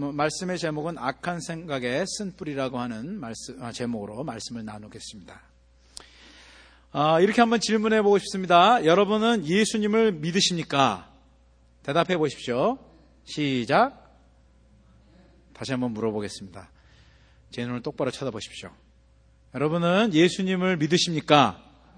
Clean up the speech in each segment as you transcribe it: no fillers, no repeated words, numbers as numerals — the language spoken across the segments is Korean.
말씀의 제목은 악한 생각의 쓴뿌리라고 하는 제목으로 말씀을 나누겠습니다. 이렇게 한번 질문해 보고 싶습니다. 여러분은 예수님을 믿으십니까? 대답해 보십시오. 시작. 다시 한번 물어보겠습니다. 제 눈을 똑바로 쳐다보십시오. 여러분은 예수님을 믿으십니까?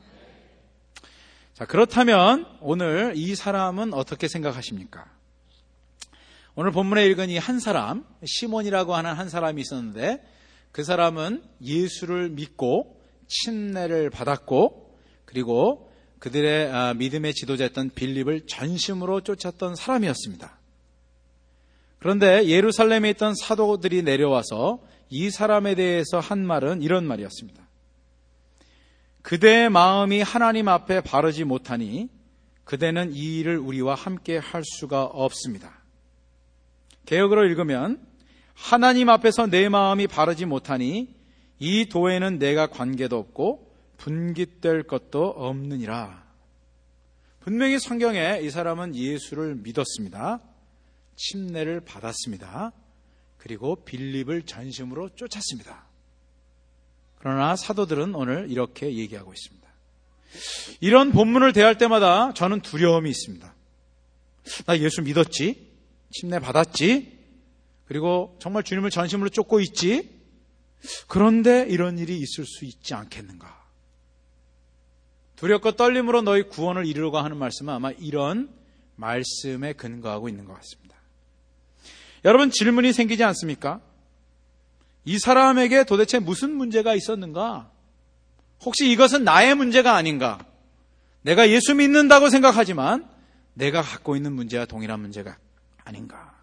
자, 그렇다면 오늘 이 사람은 어떻게 생각하십니까? 오늘 본문에 읽은 이 한 사람, 시몬이라고 하는 한 사람이 있었는데 그 사람은 예수를 믿고 침례를 받았고 그리고 그들의 믿음의 지도자였던 빌립을 전심으로 쫓았던 사람이었습니다. 그런데 예루살렘에 있던 사도들이 내려와서 이 사람에 대해서 한 말은 이런 말이었습니다. 그대의 마음이 하나님 앞에 바르지 못하니 그대는 이 일을 우리와 함께 할 수가 없습니다. 개역으로 읽으면 하나님 앞에서 내 마음이 바르지 못하니 이 도에는 내가 관계도 없고 분깃될 것도 없느니라. 분명히 성경에 이 사람은 예수를 믿었습니다. 침례를 받았습니다. 그리고 빌립을 전심으로 쫓았습니다. 그러나 사도들은 오늘 이렇게 얘기하고 있습니다. 이런 본문을 대할 때마다 저는 두려움이 있습니다. 나 예수 믿었지? 침례 받았지? 그리고 정말 주님을 전심으로 쫓고 있지? 그런데 이런 일이 있을 수 있지 않겠는가? 두렵고 떨림으로 너희 구원을 이루려고 하는 말씀은 아마 이런 말씀에 근거하고 있는 것 같습니다. 여러분, 질문이 생기지 않습니까? 이 사람에게 도대체 무슨 문제가 있었는가? 혹시 이것은 나의 문제가 아닌가? 내가 예수 믿는다고 생각하지만 내가 갖고 있는 문제와 동일한 문제가 아닌가?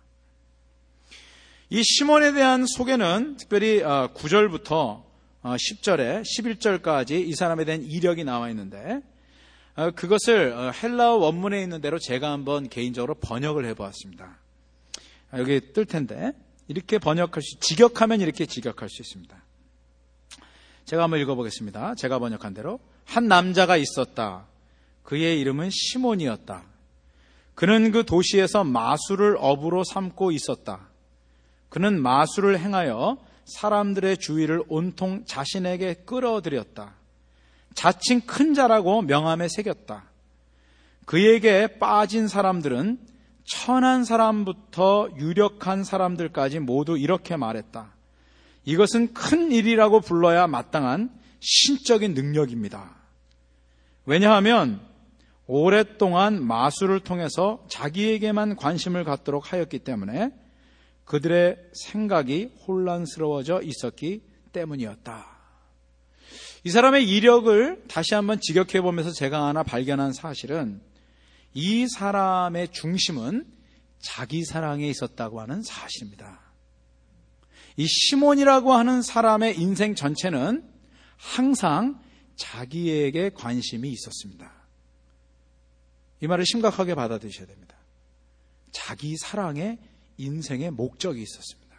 이 시몬에 대한 소개는 특별히 9절부터 10절에 11절까지 이 사람에 대한 이력이 나와 있는데 그것을 헬라어 원문에 있는 대로 제가 한번 개인적으로 번역을 해보았습니다. 여기 뜰 텐데 이렇게 직역하면 이렇게 직역할 수 있습니다. 제가 한번 읽어보겠습니다. 제가 번역한 대로 한 남자가 있었다. 그의 이름은 시몬이었다. 그는 그 도시에서 마술을 업으로 삼고 있었다. 그는 마술을 행하여 사람들의 주의를 온통 자신에게 끌어들였다. 자칭 큰 자라고 명함에 새겼다. 그에게 빠진 사람들은 천한 사람부터 유력한 사람들까지 모두 이렇게 말했다. 이것은 큰 일이라고 불러야 마땅한 신적인 능력입니다. 왜냐하면 오랫동안 마술을 통해서 자기에게만 관심을 갖도록 하였기 때문에 그들의 생각이 혼란스러워져 있었기 때문이었다. 이 사람의 이력을 다시 한번 직역해 보면서 제가 하나 발견한 사실은 이 사람의 중심은 자기 사랑에 있었다고 하는 사실입니다. 이 시몬이라고 하는 사람의 인생 전체는 항상 자기에게 관심이 있었습니다. 이 말을 심각하게 받아들이셔야 됩니다. 자기 사랑에 인생의 목적이 있었습니다.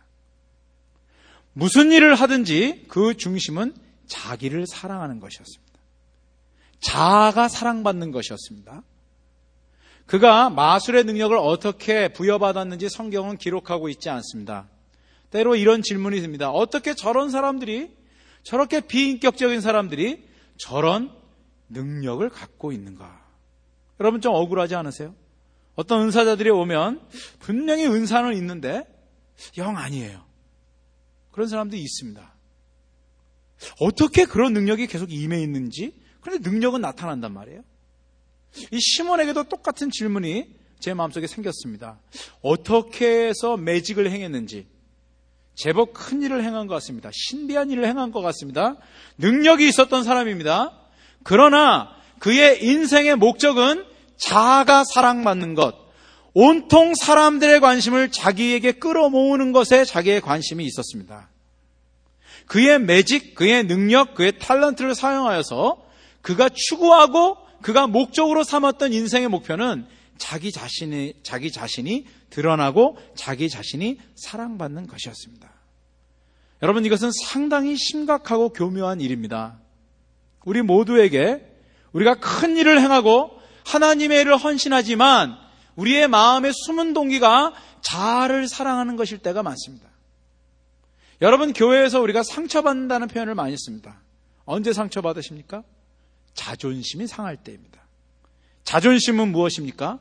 무슨 일을 하든지 그 중심은 자기를 사랑하는 것이었습니다. 자아가 사랑받는 것이었습니다. 그가 마술의 능력을 어떻게 부여받았는지 성경은 기록하고 있지 않습니다. 때로 이런 질문이 듭니다. 어떻게 저런 사람들이, 저렇게 비인격적인 사람들이 저런 능력을 갖고 있는가? 여러분 좀 억울하지 않으세요? 어떤 은사자들이 오면 분명히 은사는 있는데 영 아니에요. 그런 사람들이 있습니다. 어떻게 그런 능력이 계속 임해 있는지, 그런데 능력은 나타난단 말이에요. 이 시몬에게도 똑같은 질문이 제 마음속에 생겼습니다. 어떻게 해서 매직을 행했는지, 제법 큰 일을 행한 것 같습니다. 신비한 일을 행한 것 같습니다. 능력이 있었던 사람입니다. 그러나 그의 인생의 목적은 자아가 사랑받는 것, 온통 사람들의 관심을 자기에게 끌어모으는 것에 자기의 관심이 있었습니다. 그의 매직, 그의 능력, 그의 탤런트를 사용하여서 그가 추구하고 그가 목적으로 삼았던 인생의 목표는 자기 자신이 드러나고 자기 자신이 사랑받는 것이었습니다. 여러분, 이것은 상당히 심각하고 교묘한 일입니다. 우리 모두에게 우리가 큰 일을 행하고 하나님의 일을 헌신하지만 우리의 마음의 숨은 동기가 자아를 사랑하는 것일 때가 많습니다. 여러분, 교회에서 우리가 상처받는다는 표현을 많이 씁니다. 언제 상처받으십니까? 자존심이 상할 때입니다. 자존심은 무엇입니까?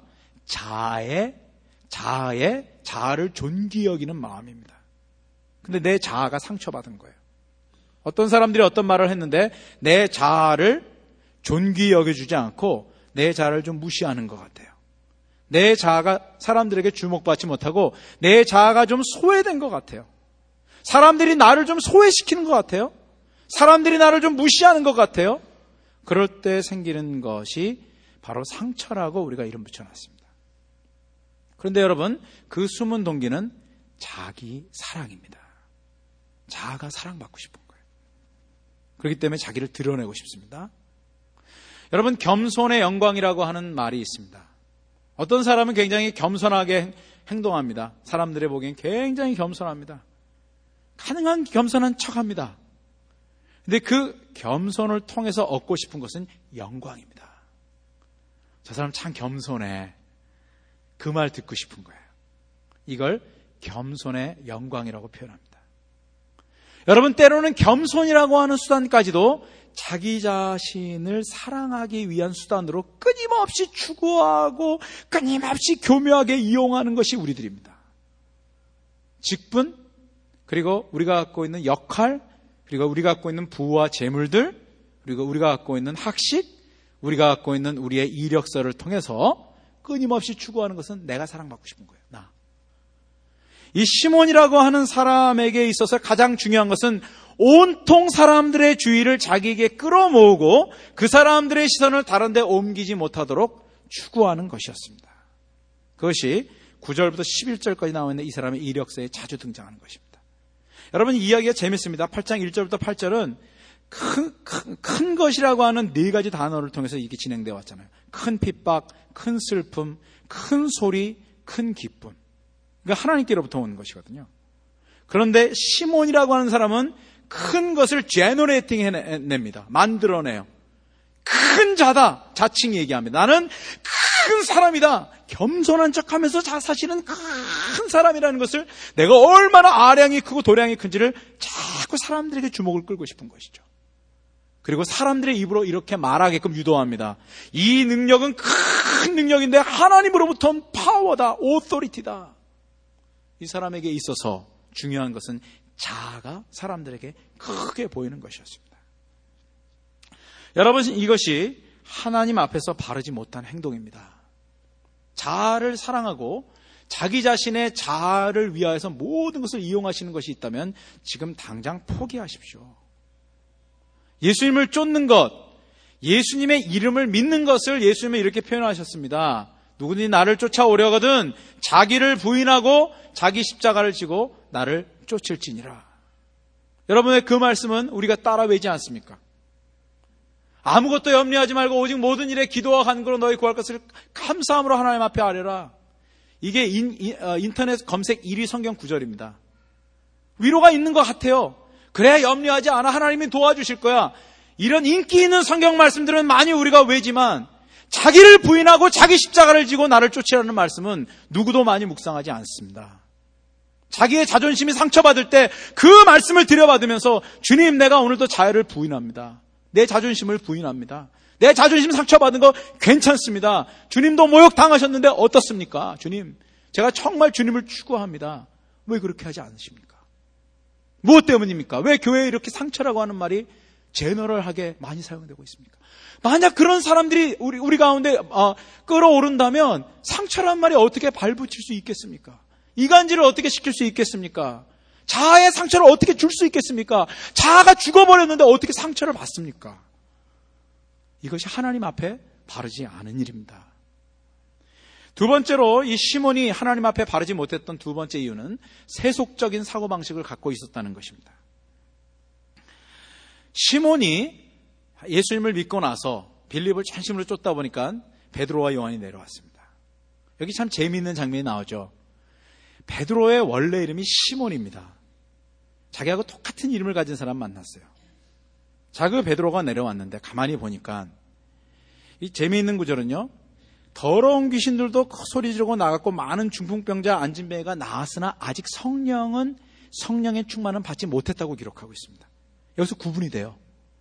자아를 존귀 여기는 마음입니다. 근데 내 자아가 상처받은 거예요. 어떤 사람들이 어떤 말을 했는데 내 자아를 존귀 여겨주지 않고 내 자아를 좀 무시하는 것 같아요. 내 자아가 사람들에게 주목받지 못하고 내 자아가 좀 소외된 것 같아요. 사람들이 나를 좀 소외시키는 것 같아요. 사람들이 나를 좀 무시하는 것 같아요. 그럴 때 생기는 것이 바로 상처라고 우리가 이름 붙여놨습니다. 그런데 여러분, 그 숨은 동기는 자기 사랑입니다. 자아가 사랑받고 싶은 거예요. 그렇기 때문에 자기를 드러내고 싶습니다. 여러분, 겸손의 영광이라고 하는 말이 있습니다. 어떤 사람은 굉장히 겸손하게 행동합니다. 사람들의 보기엔 굉장히 겸손합니다. 가능한 겸손한 척합니다. 근데 그 겸손을 통해서 얻고 싶은 것은 영광입니다. 저 사람 참 겸손해. 그 말 듣고 싶은 거예요. 이걸 겸손의 영광이라고 표현합니다. 여러분, 때로는 겸손이라고 하는 수단까지도 자기 자신을 사랑하기 위한 수단으로 끊임없이 추구하고 끊임없이 교묘하게 이용하는 것이 우리들입니다. 직분, 그리고 우리가 갖고 있는 역할, 그리고 우리가 갖고 있는 부와 재물들, 그리고 우리가 갖고 있는 학식, 우리가 갖고 있는 우리의 이력서를 통해서 끊임없이 추구하는 것은 내가 사랑받고 싶은 거예요. 나. 이 시몬이라고 하는 사람에게 있어서 가장 중요한 것은 온통 사람들의 주의를 자기에게 끌어모으고 그 사람들의 시선을 다른 데 옮기지 못하도록 추구하는 것이었습니다. 그것이 9절부터 11절까지 나와 있는 이 사람의 이력서에 자주 등장하는 것입니다. 여러분, 이야기가 재밌습니다. 8장 1절부터 8절은 큰 것이라고 하는 네 가지 단어를 통해서 이게 진행되어 왔잖아요. 큰 핍박, 큰 슬픔, 큰 소리, 큰 기쁨. 그러니까 하나님께로부터 오는 것이거든요. 그런데 시몬이라고 하는 사람은 큰 것을 제너레이팅 해냅니다. 만들어내요. 큰 자다. 자칭 얘기합니다. 나는 큰 사람이다. 겸손한 척하면서 사실은 큰 사람이라는 것을 내가 얼마나 아량이 크고 도량이 큰지를 자꾸 사람들에게 주목을 끌고 싶은 것이죠. 그리고 사람들의 입으로 이렇게 말하게끔 유도합니다. 이 능력은 큰 능력인데 하나님으로부터 온 파워다, 오토리티다. 이 사람에게 있어서 중요한 것은 자아가 사람들에게 크게 보이는 것이었습니다. 여러분, 이것이 하나님 앞에서 바르지 못한 행동입니다. 자아를 사랑하고 자기 자신의 자아를 위하여서 모든 것을 이용하시는 것이 있다면 지금 당장 포기하십시오. 예수님을 쫓는 것, 예수님의 이름을 믿는 것을 예수님은 이렇게 표현하셨습니다. 누구든지 나를 쫓아오려거든 자기를 부인하고 자기 십자가를 지고 나를 쫓을지니라. 여러분의 그 말씀은 우리가 따라 외지 않습니까? 아무것도 염려하지 말고 오직 모든 일에 기도와 간구로 너희 구할 것을 감사함으로 하나님 앞에 아뢰라. 이게 인터넷 검색 1위 성경 구절입니다. 위로가 있는 것 같아요. 그래야 염려하지 않아. 하나님이 도와주실 거야. 이런 인기 있는 성경 말씀들은 많이 우리가 외지만 자기를 부인하고 자기 십자가를 지고 나를 쫓으라는 말씀은 누구도 많이 묵상하지 않습니다. 자기의 자존심이 상처받을 때 그 말씀을 들여받으면서 주님, 내가 오늘도 자아를 부인합니다. 내 자존심을 부인합니다. 내 자존심 상처받은 거 괜찮습니다. 주님도 모욕당하셨는데 어떻습니까? 주님, 제가 정말 주님을 추구합니다. 왜 그렇게 하지 않으십니까? 무엇 때문입니까? 왜 교회에 이렇게 상처라고 하는 말이 제너럴하게 많이 사용되고 있습니까? 만약 그런 사람들이 우리 가운데 끌어오른다면 상처란 말이 어떻게 발붙일 수 있겠습니까? 이간질을 어떻게 시킬 수 있겠습니까? 자아의 상처를 어떻게 줄 수 있겠습니까? 자아가 죽어버렸는데 어떻게 상처를 받습니까? 이것이 하나님 앞에 바르지 않은 일입니다. 두 번째로 이 시몬이 하나님 앞에 바르지 못했던 두 번째 이유는 세속적인 사고방식을 갖고 있었다는 것입니다. 시몬이 예수님을 믿고 나서 빌립을 전심으로 쫓다 보니까 베드로와 요한이 내려왔습니다. 여기 참 재미있는 장면이 나오죠. 베드로의 원래 이름이 시몬입니다. 자기하고 똑같은 이름을 가진 사람 만났어요. 자, 그 베드로가 내려왔는데 가만히 보니까 이 재미있는 구절은요, 더러운 귀신들도 소리 지르고 나갔고 많은 중풍병자 안진뱅이가 나았으나 아직 성령의 충만은 받지 못했다고 기록하고 있습니다. 여기서 구분이 돼요.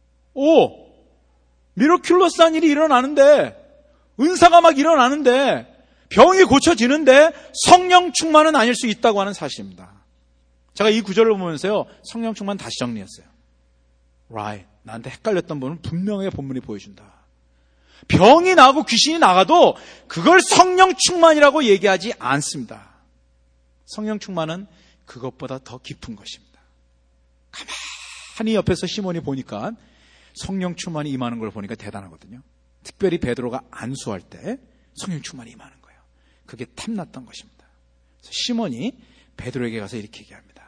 미러큘러스한 일이 일어나는데, 은사가 막 일어나는데, 병이 고쳐지는데 성령 충만은 아닐 수 있다고 하는 사실입니다. 제가 이 구절을 보면서요, 성령 충만 다시 정리했어요. Right. 나한테 헷갈렸던 부분은 분명하게 본문이 보여준다. 병이 나고 귀신이 나가도 그걸 성령 충만이라고 얘기하지 않습니다. 성령 충만은 그것보다 더 깊은 것입니다. 가만히 옆에서 시몬이 보니까 성령 충만이 임하는 걸 보니까 대단하거든요. 특별히 베드로가 안수할 때 성령 충만이 임하는 거예요. 그게 탐났던 것입니다. 그래서 시몬이 베드로에게 가서 이렇게 얘기합니다.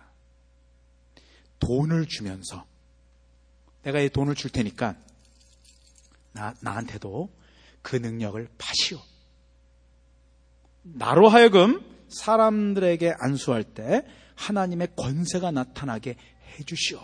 돈을 주면서 내가 이 돈을 줄 테니까 나한테도 그 능력을 파시오. 나로 하여금 사람들에게 안수할 때 하나님의 권세가 나타나게 해주시오.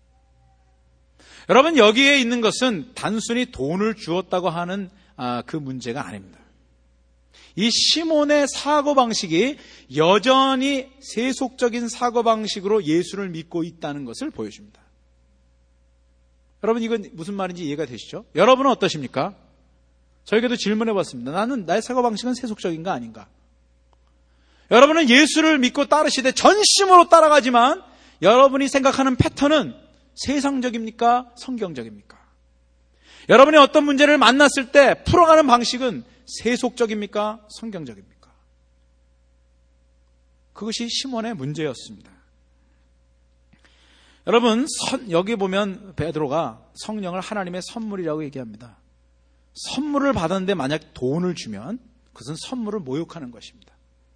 여러분, 여기에 있는 것은 단순히 돈을 주었다고 하는 그 문제가 아닙니다. 이 시몬의 사고방식이 여전히 세속적인 사고방식으로 예수를 믿고 있다는 것을 보여줍니다. 여러분, 이건 무슨 말인지 이해가 되시죠? 여러분은 어떠십니까? 저에게도 질문해 봤습니다. 나의 사고방식은 세속적인가 아닌가? 여러분은 예수를 믿고 따르시되 전심으로 따라가지만 여러분이 생각하는 패턴은 세상적입니까? 성경적입니까? 여러분이 어떤 문제를 만났을 때 풀어가는 방식은 세속적입니까? 성경적입니까? 그것이 시몬의 문제였습니다. 여러분, 여기 보면 베드로가 성령을 하나님의 선물이라고 얘기합니다. 선물을 받았는데 만약 돈을 주면 그것은 선물을 모욕하는 것입니다.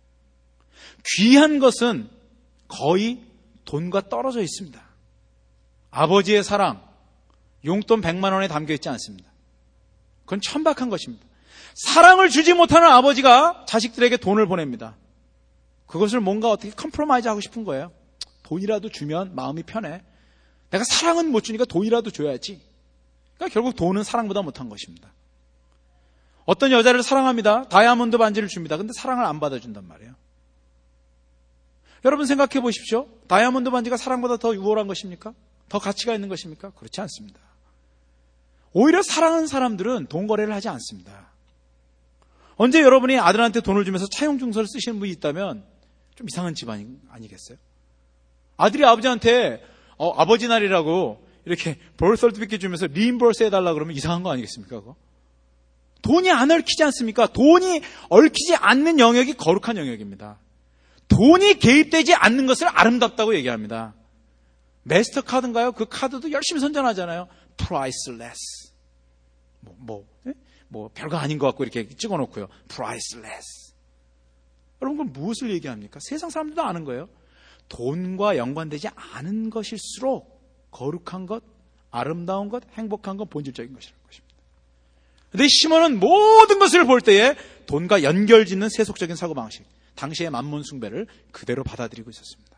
귀한 것은 거의 돈과 떨어져 있습니다. 아버지의 사랑, 용돈 100만 원에 담겨 있지 않습니다. 그건 천박한 것입니다. 사랑을 주지 못하는 아버지가 자식들에게 돈을 보냅니다. 그것을 뭔가 어떻게 컴프로마이즈 하고 싶은 거예요. 돈이라도 주면 마음이 편해. 내가 사랑은 못 주니까 돈이라도 줘야지. 그러니까 결국 돈은 사랑보다 못한 것입니다. 어떤 여자를 사랑합니다. 다이아몬드 반지를 줍니다. 근데 사랑을 안 받아준단 말이에요. 여러분 생각해 보십시오. 다이아몬드 반지가 사랑보다 더 유월한 것입니까? 더 가치가 있는 것입니까? 그렇지 않습니다. 오히려 사랑하는 사람들은 돈 거래를 하지 않습니다. 언제 여러분이 아들한테 돈을 주면서 차용증서를 쓰시는 분이 있다면 좀 이상한 집안 아니겠어요? 아들이 아버지한테 아버지 날이라고 이렇게 볼 서티피케이트 주면서 리임버스 해달라 그러면 이상한 거 아니겠습니까? 그거? 돈이 안 얽히지 않습니까? 돈이 얽히지 않는 영역이 거룩한 영역입니다. 돈이 개입되지 않는 것을 아름답다고 얘기합니다. 마스터카드인가요? 그 카드도 열심히 선전하잖아요. priceless. 별거 아닌 것 같고 이렇게 찍어놓고요. priceless. 여러분, 그건 무엇을 얘기합니까? 세상 사람들도 아는 거예요. 돈과 연관되지 않은 것일수록 거룩한 것, 아름다운 것, 행복한 것, 본질적인 것이라는 것입니다. 그런데 시몬은 모든 것을 볼 때에 돈과 연결짓는 세속적인 사고방식, 당시의 만몬 숭배를 그대로 받아들이고 있었습니다.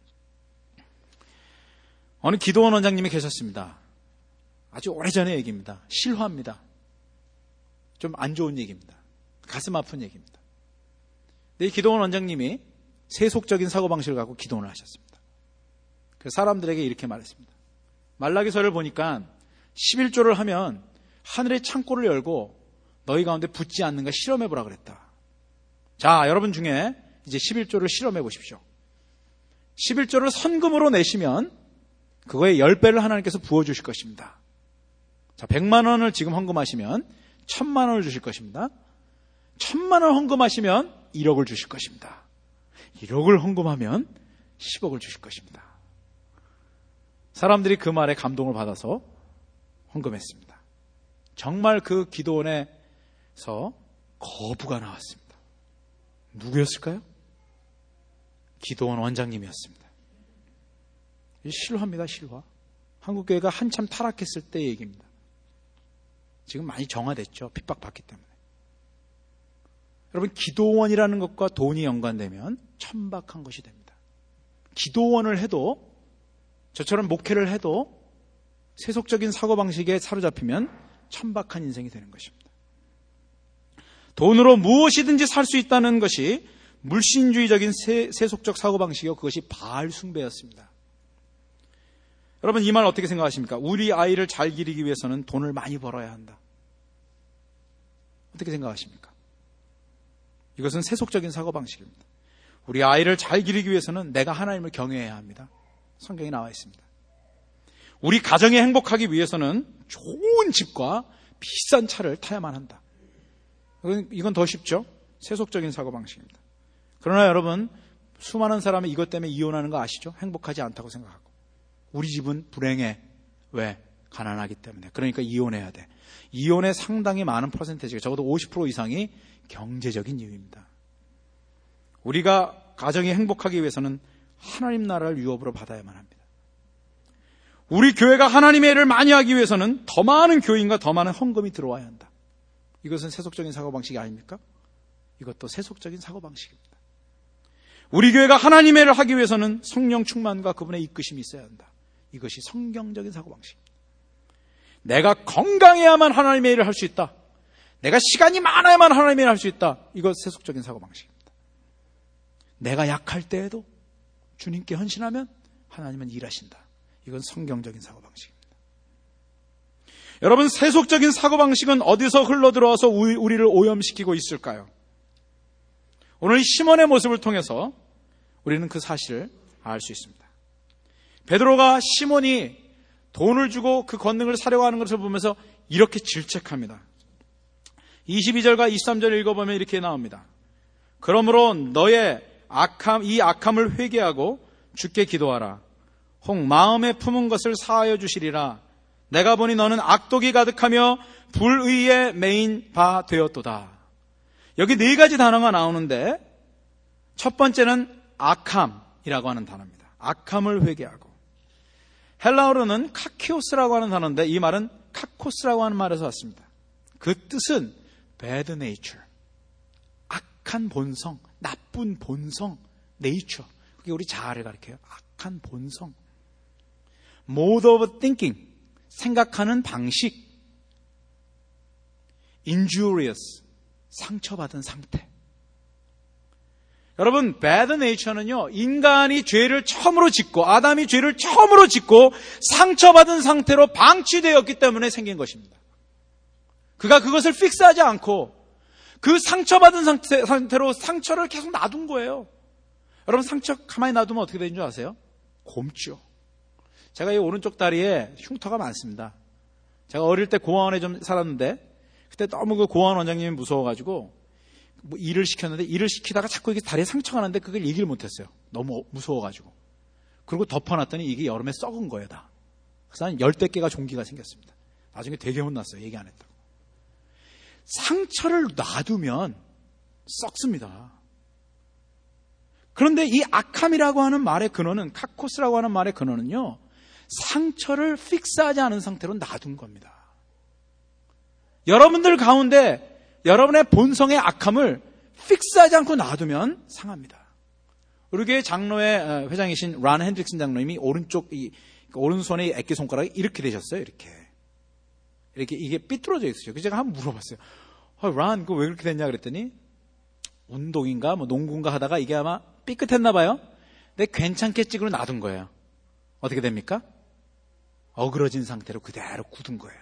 어느 기도원 원장님이 계셨습니다. 아주 오래전의 얘기입니다. 실화입니다. 좀 안 좋은 얘기입니다. 가슴 아픈 얘기입니다. 근데 이 기도원 원장님이 세속적인 사고방식을 갖고 기도원을 하셨습니다. 그 사람들에게 이렇게 말했습니다. 말라기서를 보니까 11조를 하면 하늘의 창고를 열고 너희 가운데 붙지 않는가 실험해보라 그랬다. 자, 여러분 중에 이제 11조를 실험해 보십시오. 11조를 선금으로 내시면 그거의 10배를 하나님께서 부어주실 것입니다. 자, 100만 원을 지금 헌금하시면 1000만 원을 주실 것입니다. 1000만 원 헌금하시면 1억을 주실 것입니다. 1억을 헌금하면 10억을 주실 것입니다. 사람들이 그 말에 감동을 받아서 헌금했습니다. 정말 그 기도원에서 거부가 나왔습니다. 누구였을까요? 기도원 원장님이었습니다. 실화입니다, 실화. 한국교회가 한참 타락했을 때의 얘기입니다. 지금 많이 정화됐죠. 핍박받기 때문에. 여러분, 기도원이라는 것과 돈이 연관되면 천박한 것이 됩니다. 기도원을 해도, 저처럼 목회를 해도 세속적인 사고방식에 사로잡히면 천박한 인생이 되는 것입니다. 돈으로 무엇이든지 살 수 있다는 것이 물신주의적인 세속적 사고방식이요, 그것이 바알 숭배였습니다. 여러분, 이 말 어떻게 생각하십니까? 우리 아이를 잘 기르기 위해서는 돈을 많이 벌어야 한다. 어떻게 생각하십니까? 이것은 세속적인 사고방식입니다. 우리 아이를 잘 기르기 위해서는 내가 하나님을 경외해야 합니다. 성경에 나와 있습니다. 우리 가정이 행복하기 위해서는 좋은 집과 비싼 차를 타야만 한다. 이건 더 쉽죠? 세속적인 사고방식입니다. 그러나 여러분, 수많은 사람이 이것 때문에 이혼하는 거 아시죠? 행복하지 않다고 생각하고. 우리 집은 불행해. 왜? 가난하기 때문에. 그러니까 이혼해야 돼. 이혼의 상당히 많은 퍼센테이지가, 적어도 50% 이상이 경제적인 이유입니다. 우리가 가정이 행복하기 위해서는 하나님 나라를 유업으로 받아야만 합니다. 우리 교회가 하나님의 일을 많이 하기 위해서는 더 많은 교인과 더 많은 헌금이 들어와야 한다. 이것은 세속적인 사고방식이 아닙니까? 이것도 세속적인 사고방식입니다. 우리 교회가 하나님의 일을 하기 위해서는 성령 충만과 그분의 이끄심이 있어야 한다. 이것이 성경적인 사고방식입니다. 내가 건강해야만 하나님의 일을 할 수 있다. 내가 시간이 많아야만 하나님의 일을 할 수 있다. 이것 세속적인 사고방식입니다. 내가 약할 때에도 주님께 헌신하면 하나님은 일하신다. 이건 성경적인 사고방식입니다. 여러분, 세속적인 사고방식은 어디서 흘러들어와서 우리를 오염시키고 있을까요? 오늘 이 시몬의 모습을 통해서 우리는 그 사실을 알 수 있습니다. 베드로가 시몬이 돈을 주고 그 권능을 사려고 하는 것을 보면서 이렇게 질책합니다. 22절과 23절 읽어보면 이렇게 나옵니다. 그러므로 너의 이 악함을 회개하고 주께 기도하라. 혹 마음에 품은 것을 사하여 주시리라. 내가 보니 너는 악독이 가득하며 불의에 매인 바 되었도다. 여기 네 가지 단어가 나오는데 첫 번째는 악함이라고 하는 단어입니다. 악함을 회개하고. 헬라어로는 카키오스라고 하는 단어인데 이 말은 카코스라고 하는 말에서 왔습니다. 그 뜻은 bad nature, 악한 본성, 나쁜 본성, nature. 그게 우리 자아를 가리켜요. 악한 본성. mode of thinking, 생각하는 방식. injurious, 상처받은 상태. 여러분, bad nature는요, 인간이 죄를 처음으로 짓고, 아담이 죄를 처음으로 짓고 상처받은 상태로 방치되었기 때문에 생긴 것입니다. 그가 그것을 픽스하지 않고 그 상처받은 상태로 상처를 계속 놔둔 거예요. 여러분, 상처 가만히 놔두면 어떻게 되는 줄 아세요? 곪죠. 제가 이 오른쪽 다리에 흉터가 많습니다. 제가 어릴 때 고아원에 좀 살았는데 그때 너무 그 고아원 원장님이 무서워가지고 뭐 일을 시켰는데 일을 시키다가 자꾸 이게 다리에 상처가 나는데 그걸 얘기를 못했어요. 너무 무서워가지고. 그리고 덮어놨더니 이게 여름에 썩은 거예요, 다. 그래서 한 10대 개가 종기가 생겼습니다. 나중에 되게 혼났어요. 얘기 안 했다고. 상처를 놔두면 썩습니다. 그런데 이 악함이라고 하는 말의 근원은, 카코스라고 하는 말의 근원은요, 상처를 픽스하지 않은 상태로 놔둔 겁니다. 여러분들 가운데 여러분의 본성의 악함을 픽스하지 않고 놔두면 상합니다. 우리 교회 장로의 회장이신 란 핸드릭슨 장로님이 오른손의 액기손가락이 이렇게 되셨어요. 이렇게 이게 삐뚤어져 있어요. 그래서 제가 한번 물어봤어요. 란, 그거 왜 그렇게 됐냐 그랬더니 운동인가 뭐 농구인가 하다가 이게 아마 삐끗했나 봐요. 근데 괜찮겠지 그러고 놔둔 거예요. 어떻게 됩니까? 어그러진 상태로 그대로 굳은 거예요.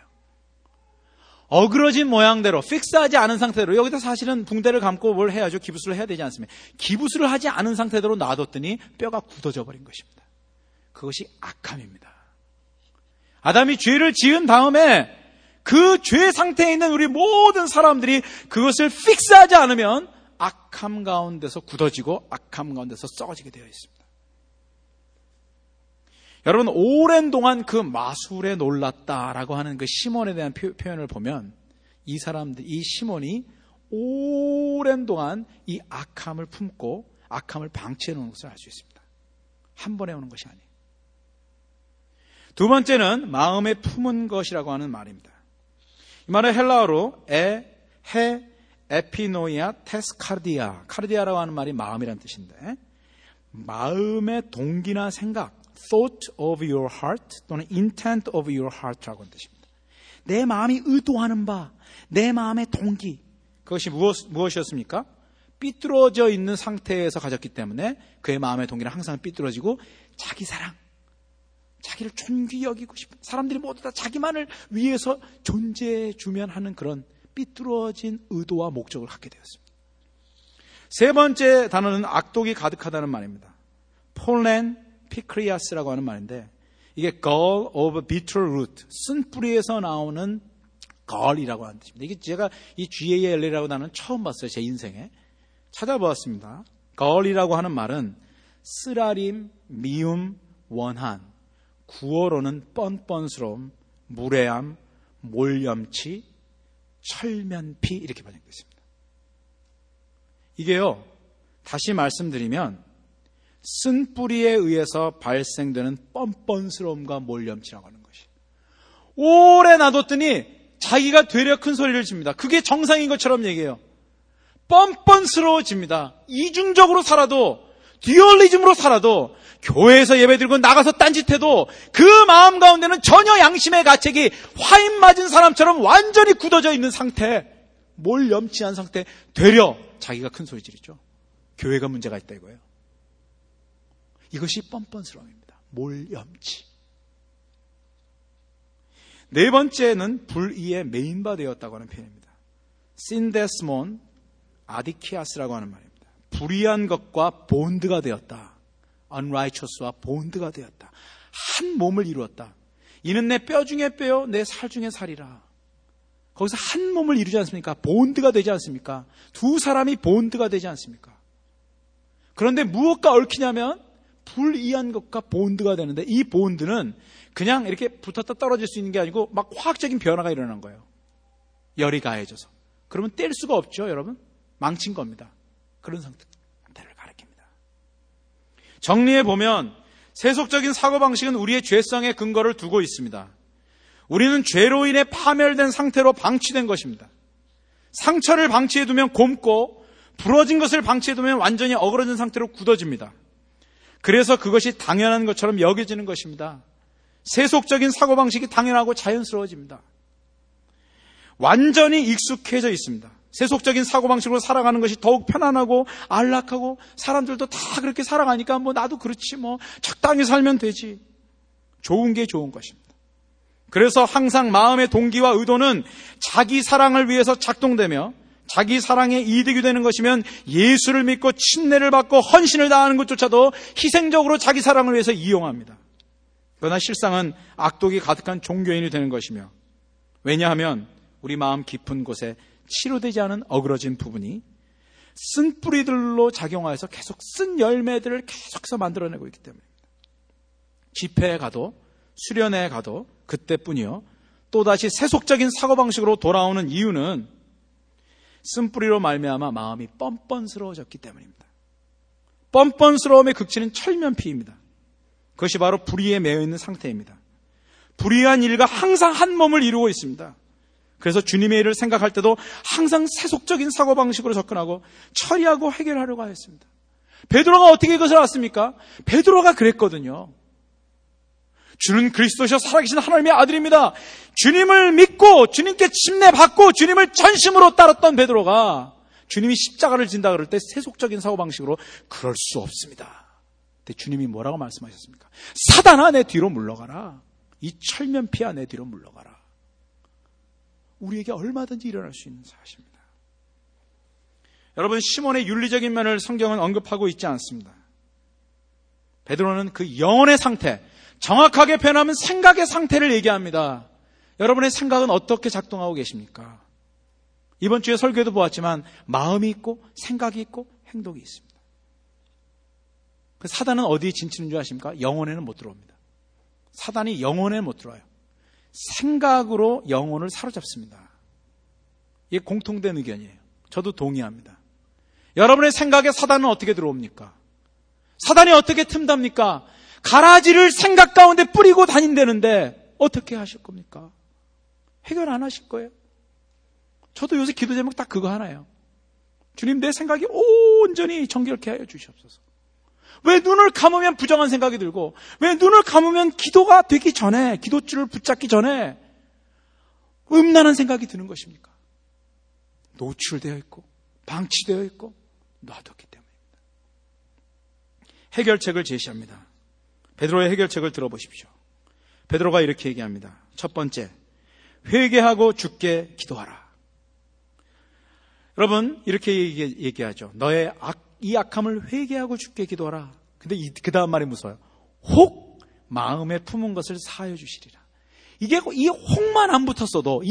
어그러진 모양대로 픽스하지 않은 상태로, 여기다 사실은 붕대를 감고 뭘 해야죠. 기부스를 해야 되지 않습니까? 기부스를 하지 않은 상태대로 놔뒀더니 뼈가 굳어져 버린 것입니다. 그것이 악함입니다. 아담이 죄를 지은 다음에 그 죄 상태에 있는 우리 모든 사람들이 그것을 픽스하지 않으면 악함 가운데서 굳어지고 악함 가운데서 썩어지게 되어 있습니다. 여러분, 오랜 동안 그 마술에 놀랐다라고 하는 그 시몬에 대한 표현을 보면 이 시몬이 오랜 동안 이 악함을 품고 악함을 방치해 놓은 것을 알 수 있습니다. 한 번에 오는 것이 아니에요. 두 번째는 마음에 품은 것이라고 하는 말입니다. 이 말은 헬라어로 에피노이아 테스카르디아, 카르디아라고 하는 말이 마음이라는 뜻인데, 마음의 동기나 생각, thought of your heart 또는 intent of your heart라고 하는 뜻입니다. 내 마음이 의도하는 바, 내 마음의 동기, 그것이 무엇이었습니까? 삐뚤어져 있는 상태에서 가졌기 때문에 그의 마음의 동기는 항상 삐뚤어지고 자기 사랑, 자기를 존귀 여기고 싶은, 사람들이 모두 다 자기만을 위해서 존재해 주면 하는 그런 삐뚤어진 의도와 목적을 갖게 되었습니다. 세 번째 단어는 악독이 가득하다는 말입니다. 폴렌 피크리아스라고 하는 말인데, 이게 gall of bitter root, 쓴뿌리에서 나오는 gall이라고 하는 뜻입니다. 이게 제가 이 GAL이라고 단어는 처음 봤어요, 제 인생에. 찾아보았습니다. gall이라고 하는 말은 쓰라림, 미움, 원한, 구어로는 뻔뻔스러움, 무례함, 몰염치, 철면피, 이렇게 번역되어 있습니다. 이게요, 다시 말씀드리면 쓴뿌리에 의해서 발생되는 뻔뻔스러움과 몰염치라고 하는 것이, 오래 놔뒀더니 자기가 되려 큰 소리를 칩니다. 그게 정상인 것처럼 얘기해요. 뻔뻔스러워집니다. 이중적으로 살아도, 듀얼리즘으로 살아도, 교회에서 예배드리고 나가서 딴짓해도 그 마음 가운데는 전혀 양심의 가책이 화인 맞은 사람처럼 완전히 굳어져 있는 상태, 몰염치한 상태, 되려 자기가 큰 소리 지르죠. 교회가 문제가 있다 이거예요. 이것이 뻔뻔스러움입니다. 몰염치. 네 번째는 불의의 메인바 되었다고 하는 표현입니다. 신데스몬 아디키아스라고 하는 말입니다. 불의한 것과 본드가 되었다. unrighteous와 본드가 되었다. 한 몸을 이루었다. 이는 내 뼈 중에 뼈요, 내 살 중에 살이라. 거기서 한 몸을 이루지 않습니까? 본드가 되지 않습니까? 두 사람이 본드가 되지 않습니까? 그런데 무엇과 얽히냐면 불이한 것과 본드가 되는데, 이 본드는 그냥 이렇게 붙었다 떨어질 수 있는 게 아니고 막 화학적인 변화가 일어난 거예요. 열이 가해져서. 그러면 뗄 수가 없죠, 여러분. 망친 겁니다. 그런 상태를 가리킵니다. 정리해보면 세속적인 사고방식은 우리의 죄성의 근거를 두고 있습니다. 우리는 죄로 인해 파멸된 상태로 방치된 것입니다. 상처를 방치해두면 곪고 부러진 것을 방치해두면 완전히 어그러진 상태로 굳어집니다. 그래서 그것이 당연한 것처럼 여겨지는 것입니다. 세속적인 사고방식이 당연하고 자연스러워집니다. 완전히 익숙해져 있습니다. 세속적인 사고방식으로 살아가는 것이 더욱 편안하고 안락하고, 사람들도 다 그렇게 살아가니까 뭐 나도 그렇지, 뭐 적당히 살면 되지. 좋은 게 좋은 것입니다. 그래서 항상 마음의 동기와 의도는 자기 사랑을 위해서 작동되며, 자기 사랑에 이득이 되는 것이면 예수를 믿고 친례를 받고 헌신을 다하는 것조차도 희생적으로 자기 사랑을 위해서 이용합니다. 그러나 실상은 악독이 가득한 종교인이 되는 것이며, 왜냐하면 우리 마음 깊은 곳에 치료되지 않은 어그러진 부분이 쓴 뿌리들로 작용하여서 계속 쓴 열매들을 계속해서 만들어내고 있기 때문입니다. 집회에 가도 수련회에 가도 그때뿐이요, 또다시 세속적인 사고방식으로 돌아오는 이유는 쓴뿌리로 말미암아 마음이 뻔뻔스러워졌기 때문입니다. 뻔뻔스러움의 극치는 철면피입니다. 그것이 바로 불의에 매여있는 상태입니다. 불의한 일과 항상 한 몸을 이루고 있습니다. 그래서 주님의 일을 생각할 때도 항상 세속적인 사고방식으로 접근하고 처리하고 해결하려고 하였습니다. 베드로가 어떻게 이것을 알았습니까? 베드로가 그랬거든요. 주는 그리스도시여 살아계신 하나님의 아들입니다. 주님을 믿고 주님께 침례받고 주님을 전심으로 따랐던 베드로가 주님이 십자가를 진다 그럴 때 세속적인 사고방식으로 그럴 수 없습니다. 근데 주님이 뭐라고 말씀하셨습니까? 사단아, 내 뒤로 물러가라. 이 철면피야, 내 뒤로 물러가라. 우리에게 얼마든지 일어날 수 있는 사실입니다. 여러분, 시몬의 윤리적인 면을 성경은 언급하고 있지 않습니다. 베드로는 그 영혼의 상태, 정확하게 표현하면 생각의 상태를 얘기합니다. 여러분의 생각은 어떻게 작동하고 계십니까? 이번 주에 설교에도 보았지만 마음이 있고 생각이 있고 행동이 있습니다. 그 사단은 어디에 진치는 줄 아십니까? 영혼에는 못 들어옵니다. 사단이 영혼에 못 들어와요. 생각으로 영혼을 사로잡습니다. 이게 공통된 의견이에요. 저도 동의합니다. 여러분의 생각에 사단은 어떻게 들어옵니까? 사단이 어떻게 틈답니까? 가라지를 생각 가운데 뿌리고 다닌다는데 어떻게 하실 겁니까? 해결 안 하실 거예요. 저도 요새 기도 제목 딱 그거 하나예요. 주님, 내 생각이 온전히 정결케 하여 주시옵소서. 왜 눈을 감으면 부정한 생각이 들고, 왜 눈을 감으면 기도가 되기 전에, 기도줄을 붙잡기 전에 음란한 생각이 드는 것입니까? 노출되어 있고 방치되어 있고 놔뒀기 때문입니다. 해결책을 제시합니다. 베드로의 해결책을 들어보십시오. 베드로가 이렇게 얘기합니다. 첫 번째, 회개하고 주께 기도하라. 여러분, 이렇게 얘기하죠. 너의 이 악함을 회개하고 주께 기도하라. 근데 그 다음 말이 무서워요. 혹 마음에 품은 것을 사하여 주시리라. 이게 이 혹만 안 붙었어도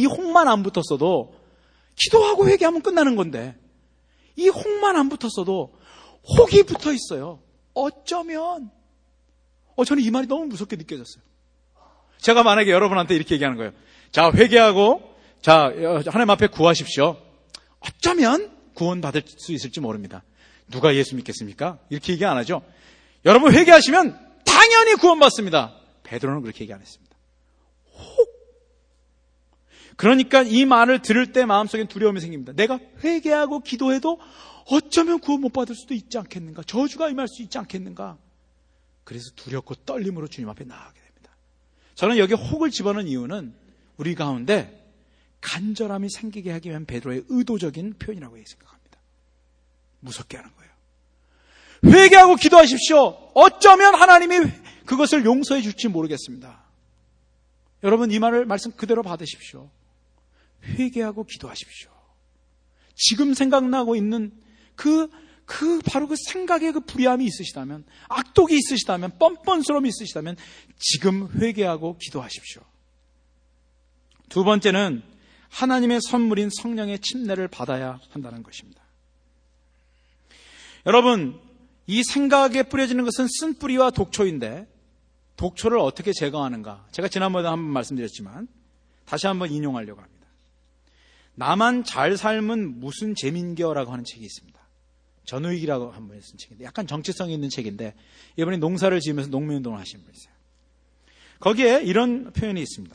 기도하고 회개하면 끝나는 건데, 이 혹만 안 붙었어도 혹이 붙어 있어요. 어쩌면 저는 이 말이 너무 무섭게 느껴졌어요. 제가 만약에 여러분한테 이렇게 얘기하는 거예요. 자, 회개하고 하나님 앞에 구하십시오. 어쩌면 구원 받을 수 있을지 모릅니다. 누가 예수 믿겠습니까? 이렇게 얘기 안 하죠. 여러분 회개하시면 당연히 구원 받습니다. 베드로는 그렇게 얘기 안 했습니다. 혹. 그러니까 이 말을 들을 때 마음속에 두려움이 생깁니다. 내가 회개하고 기도해도 어쩌면 구원 못 받을 수도 있지 않겠는가? 저주가 임할 수 있지 않겠는가? 그래서 두렵고 떨림으로 주님 앞에 나아가게 됩니다. 저는 여기 혹을 집어넣은 이유는 우리 가운데 간절함이 생기게 하기 위한 베드로의 의도적인 표현이라고 생각합니다. 무섭게 하는 거예요. 회개하고 기도하십시오. 어쩌면 하나님이 그것을 용서해 줄지 모르겠습니다. 여러분 이 말씀 그대로 받으십시오. 회개하고 기도하십시오. 지금 생각나고 있는 바로 그 생각에 그 불의함이 있으시다면, 악독이 있으시다면, 뻔뻔스러움이 있으시다면 지금 회개하고 기도하십시오. 두 번째는 하나님의 선물인 성령의 침례를 받아야 한다는 것입니다. 여러분, 이 생각에 뿌려지는 것은 쓴뿌리와 독초인데 독초를 어떻게 제거하는가? 제가 지난번에 한번 말씀드렸지만 다시 한번 인용하려고 합니다. 나만 잘 삶은 무슨 재민겨라고 하는 책이 있습니다. 전우익이라고 한 분이 쓴 책인데 약간 정치성이 있는 책인데 이번에 농사를 지으면서 농민운동을 하신 분이세요. 거기에 이런 표현이 있습니다.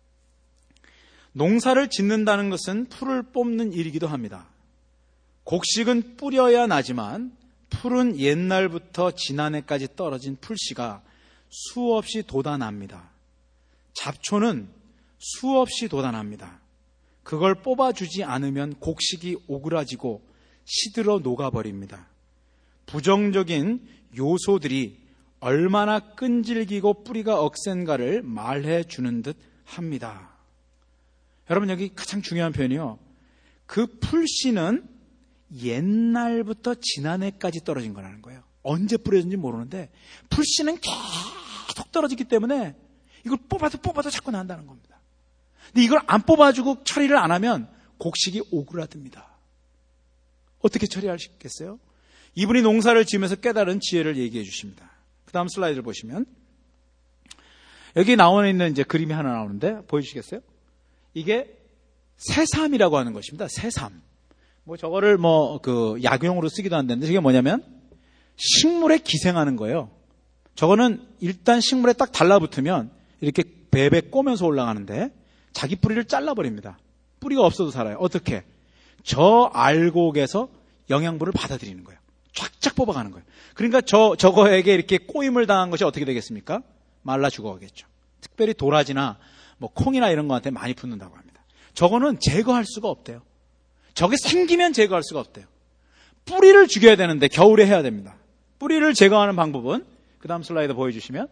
농사를 짓는다는 것은 풀을 뽑는 일이기도 합니다. 곡식은 뿌려야 나지만 풀은 옛날부터 지난해까지 떨어진 풀씨가 수없이 돋아납니다. 잡초는 수없이 돋아납니다. 그걸 뽑아주지 않으면 곡식이 오그라지고 시들어 녹아버립니다. 부정적인 요소들이 얼마나 끈질기고 뿌리가 억센가를 말해 주는 듯 합니다. 여러분 여기 가장 중요한 표현이요. 그 풀씨는 옛날부터 지난해까지 떨어진 거라는 거예요. 언제 뿌려진지 모르는데 풀씨는 계속 떨어지기 때문에 이걸 뽑아도 자꾸 난다는 겁니다. 근데 이걸 안 뽑아주고 처리를 안 하면 곡식이 오그라듭니다. 어떻게 처리하시겠어요? 이분이 농사를 지으면서 깨달은 지혜를 얘기해 주십니다. 그 다음 슬라이드를 보시면 여기 나와 있는 이제 그림이 하나 나오는데 보여주시겠어요? 이게 새삼이라고 하는 것입니다. 새삼. 저거를 약용으로 쓰기도 한다는데 이게 뭐냐면 식물에 기생하는 거예요. 저거는 일단 식물에 딱 달라붙으면 이렇게 베베 꼬면서 올라가는데 자기 뿌리를 잘라버립니다. 뿌리가 없어도 살아요. 어떻게? 저 알곡에서 영양분을 받아들이는 거예요. 쫙쫙 뽑아가는 거예요. 그러니까 저거에게 이렇게 꼬임을 당한 것이 어떻게 되겠습니까? 말라 죽어가겠죠. 특별히 도라지나 콩이나 이런 거한테 많이 붙는다고 합니다. 저거는 제거할 수가 없대요. 저게 생기면 제거할 수가 없대요. 뿌리를 죽여야 되는데 겨울에 해야 됩니다. 뿌리를 제거하는 방법은 그 다음 슬라이드 보여주시면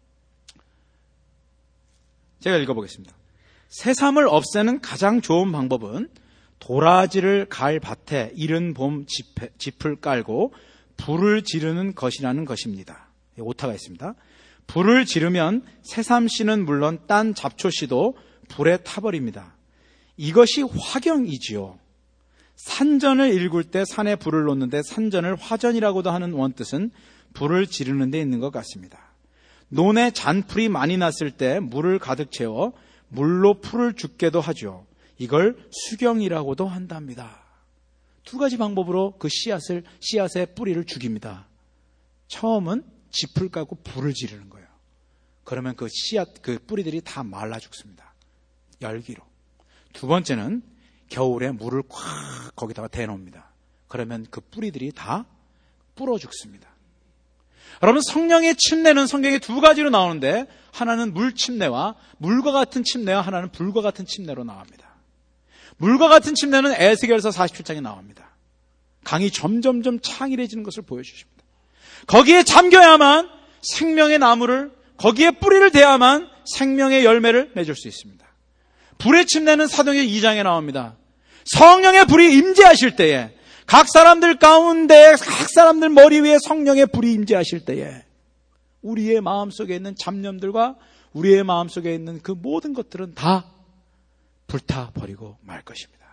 제가 읽어보겠습니다. 새삼을 없애는 가장 좋은 방법은 도라지를 갈 밭에 이른 봄 짚을 깔고 불을 지르는 것이라는 것입니다. 오타가 있습니다. 불을 지르면 새삼씨는 물론 딴 잡초씨도 불에 타버립니다. 이것이 화경이지요. 산전을 일굴 때 산에 불을 놓는데 산전을 화전이라고도 하는 원뜻은 불을 지르는 데 있는 것 같습니다. 논에 잔풀이 많이 났을 때 물을 가득 채워 물로 풀을 죽게도 하죠. 이걸 수경이라고도 한답니다. 두 가지 방법으로 그 씨앗의 뿌리를 죽입니다. 처음은 짚을 까고 불을 지르는 거예요. 그러면 그 뿌리들이 다 말라 죽습니다. 열기로. 두 번째는 겨울에 물을 콱 거기다가 대놓습니다. 그러면 그 뿌리들이 다 불어 죽습니다. 여러분 성령의 침례는 성경에 두 가지로 나오는데 하나는 물 침례와 물과 같은 침례와 하나는 불과 같은 침례로 나옵니다. 물과 같은 침례는 에스겔서 47장에 나옵니다. 강이 점점점 창일해지는 것을 보여주십니다. 거기에 잠겨야만 생명의 나무를, 거기에 뿌리를 대야만 생명의 열매를 맺을 수 있습니다. 불의 침례는 사도행전 2장에 나옵니다. 성령의 불이 임재하실 때에, 각 사람들 가운데, 각 사람들 머리 위에 성령의 불이 임재하실 때에 우리의 마음속에 있는 잡념들과 우리의 마음속에 있는 그 모든 것들은 다 불타버리고 말 것입니다.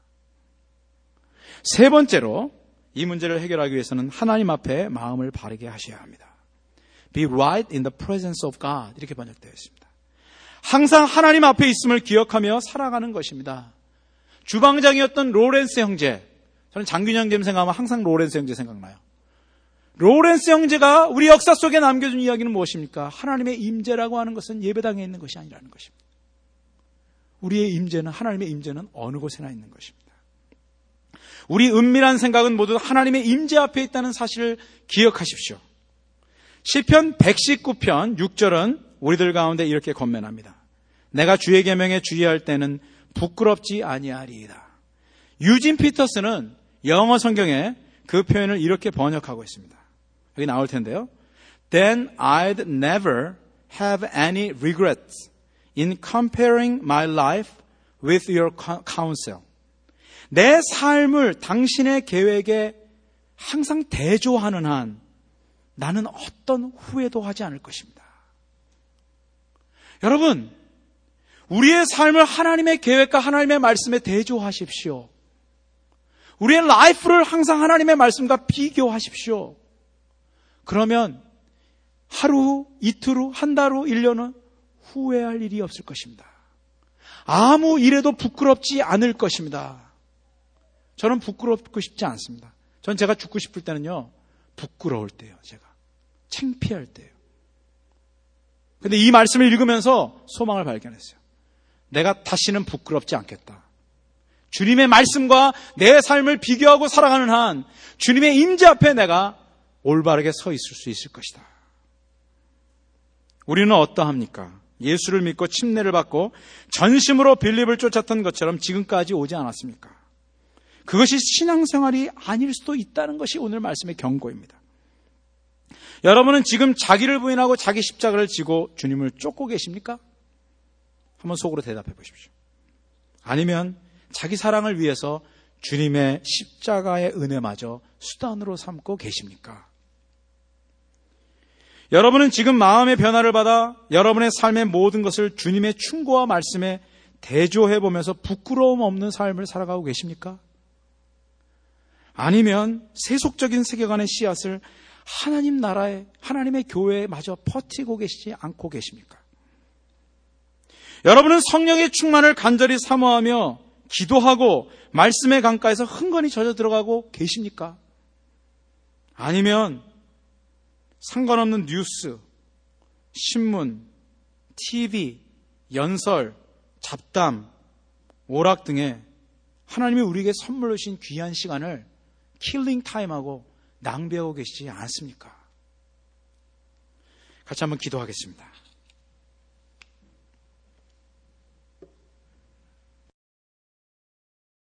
세 번째로 이 문제를 해결하기 위해서는 하나님 앞에 마음을 바르게 하셔야 합니다. Be right in the presence of God, 이렇게 번역되어 있습니다. 항상 하나님 앞에 있음을 기억하며 살아가는 것입니다. 주방장이었던 로렌스 형제, 저는 장균영 님 생각하면 항상 로렌스 형제 생각나요. 로렌스 형제가 우리 역사 속에 남겨준 이야기는 무엇입니까? 하나님의 임재라고 하는 것은 예배당에 있는 것이 아니라는 것입니다. 우리의 임재는, 하나님의 임재는 어느 곳에나 있는 것입니다. 우리 은밀한 생각은 모두 하나님의 임재 앞에 있다는 사실을 기억하십시오. 시편 119편 6절은 우리들 가운데 이렇게 권면합니다. 내가 주의 계명에 주의할 때는 부끄럽지 아니하리이다. 유진 피터스는 영어 성경에 그 표현을 이렇게 번역하고 있습니다. 여기 나올 텐데요. Then I'd never have any regrets in comparing my life with your counsel. 내 삶을 당신의 계획에 항상 대조하는 한 나는 어떤 후회도 하지 않을 것입니다. 여러분, 우리의 삶을 하나님의 계획과 하나님의 말씀에 대조하십시오. 우리의 라이프를 항상 하나님의 말씀과 비교하십시오. 그러면 하루 후, 이틀 후, 한 달 후, 1년 후 후회할 일이 없을 것입니다. 아무 일에도 부끄럽지 않을 것입니다. 저는 부끄럽고 싶지 않습니다. 전 제가 죽고 싶을 때는요, 부끄러울 때예요. 제가 창피할 때예요. 근데 이 말씀을 읽으면서 소망을 발견했어요. 내가 다시는 부끄럽지 않겠다. 주님의 말씀과 내 삶을 비교하고 살아가는 한 주님의 임재 앞에 내가 올바르게 서 있을 수 있을 것이다. 우리는 어떠합니까? 예수를 믿고 침례를 받고 전심으로 빌립을 쫓았던 것처럼 지금까지 오지 않았습니까? 그것이 신앙생활이 아닐 수도 있다는 것이 오늘 말씀의 경고입니다. 여러분은 지금 자기를 부인하고 자기 십자가를 지고 주님을 쫓고 계십니까? 한번 속으로 대답해 보십시오. 아니면 자기 사랑을 위해서 주님의 십자가의 은혜마저 수단으로 삼고 계십니까? 여러분은 지금 마음의 변화를 받아 여러분의 삶의 모든 것을 주님의 충고와 말씀에 대조해 보면서 부끄러움 없는 삶을 살아가고 계십니까? 아니면 세속적인 세계관의 씨앗을 하나님 나라에, 하나님의 교회에 마저 퍼뜨리고 계시지 않고 계십니까? 여러분은 성령의 충만을 간절히 사모하며 기도하고 말씀의 강가에서 흥건히 젖어 들어가고 계십니까? 아니면 상관없는 뉴스, 신문, TV, 연설, 잡담, 오락 등에 하나님이 우리에게 선물로 주신 귀한 시간을 킬링 타임하고 낭비하고 계시지 않습니까? 같이 한번 기도하겠습니다.